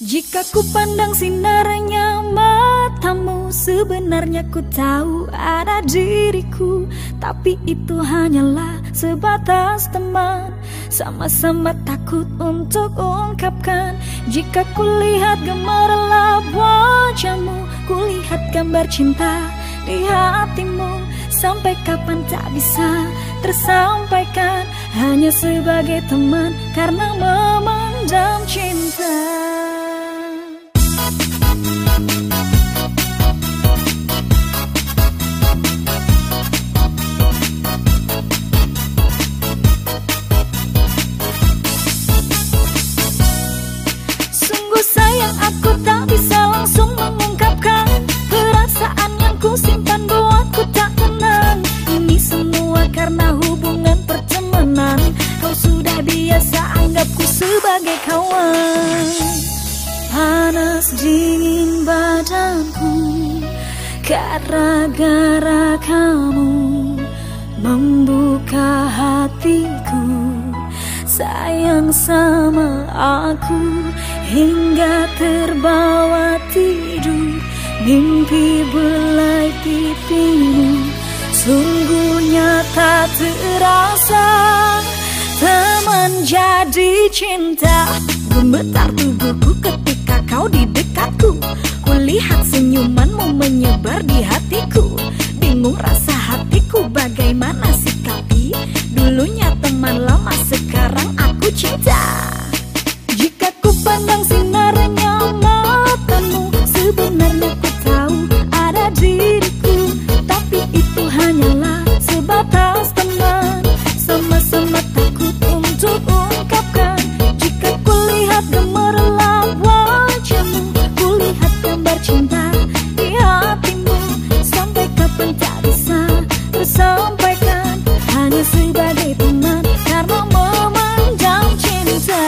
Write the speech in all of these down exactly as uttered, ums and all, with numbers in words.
Jika ku pandang sinarnya matamu, sebenarnya ku tahu ada diriku. Tapi itu hanyalah sebatas teman, sama-sama takut untuk ungkapkan. Jika ku lihat gemerlap wajahmu, ku lihat gambar cinta di hatimu. Sampai kapan tak bisa tersampaikan, hanya sebagai teman karena memendam cinta. Sungguh sayang aku tak bisa langsung mengungkapkan perasaan yang ku simpan buat ku tak tenang. Ini semua karena hubungan pertemanan. Kau sudah biasa anggapku sebagai kawan. Panas dingin badanku gara-gara kamu membuka hatiku. Sayang sama aku hingga terbawa tidur, mimpi belai pipimu. Sungguh nyata terasa teman jadi cinta. Gemetar tubuhku ketika kau di dekatku. Kulihat senyumanmu menyebar di hatiku. Bingung rasa hatiku bagaimana sikapi. Dulunya teman lama, sekarang aku cinta. Jika ku pandang sinarnya matamu, sebenarnya ku tahu ada diriku. Tapi itu hanyalah sebatas teman, sama-sama takut untuk ungkapkan. Jika ku lihat gemerlap wajahmu, ku lihat gambar cinta di hatimu. Sampai kapan tak bisa tersampaikan, hanya sebagai teman karena memendam cinta.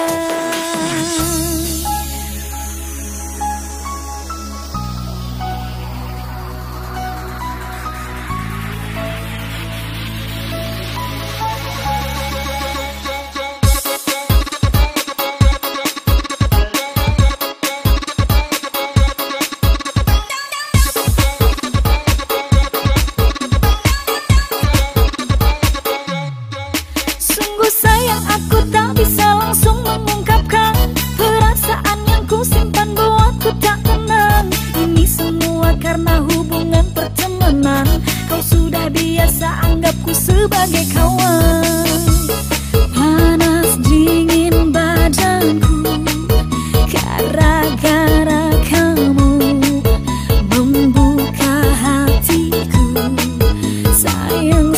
Sungguh sayang aku tak bisa langsung mengungkapkan perasaan yang ku simpan buat ku tak tenang. Ini semua karena hubungan pertemanan. Kau sudah biasa anggapku sebagai kawan. Panas dingin badanku gara-gara kamu membuka hatiku. Sayang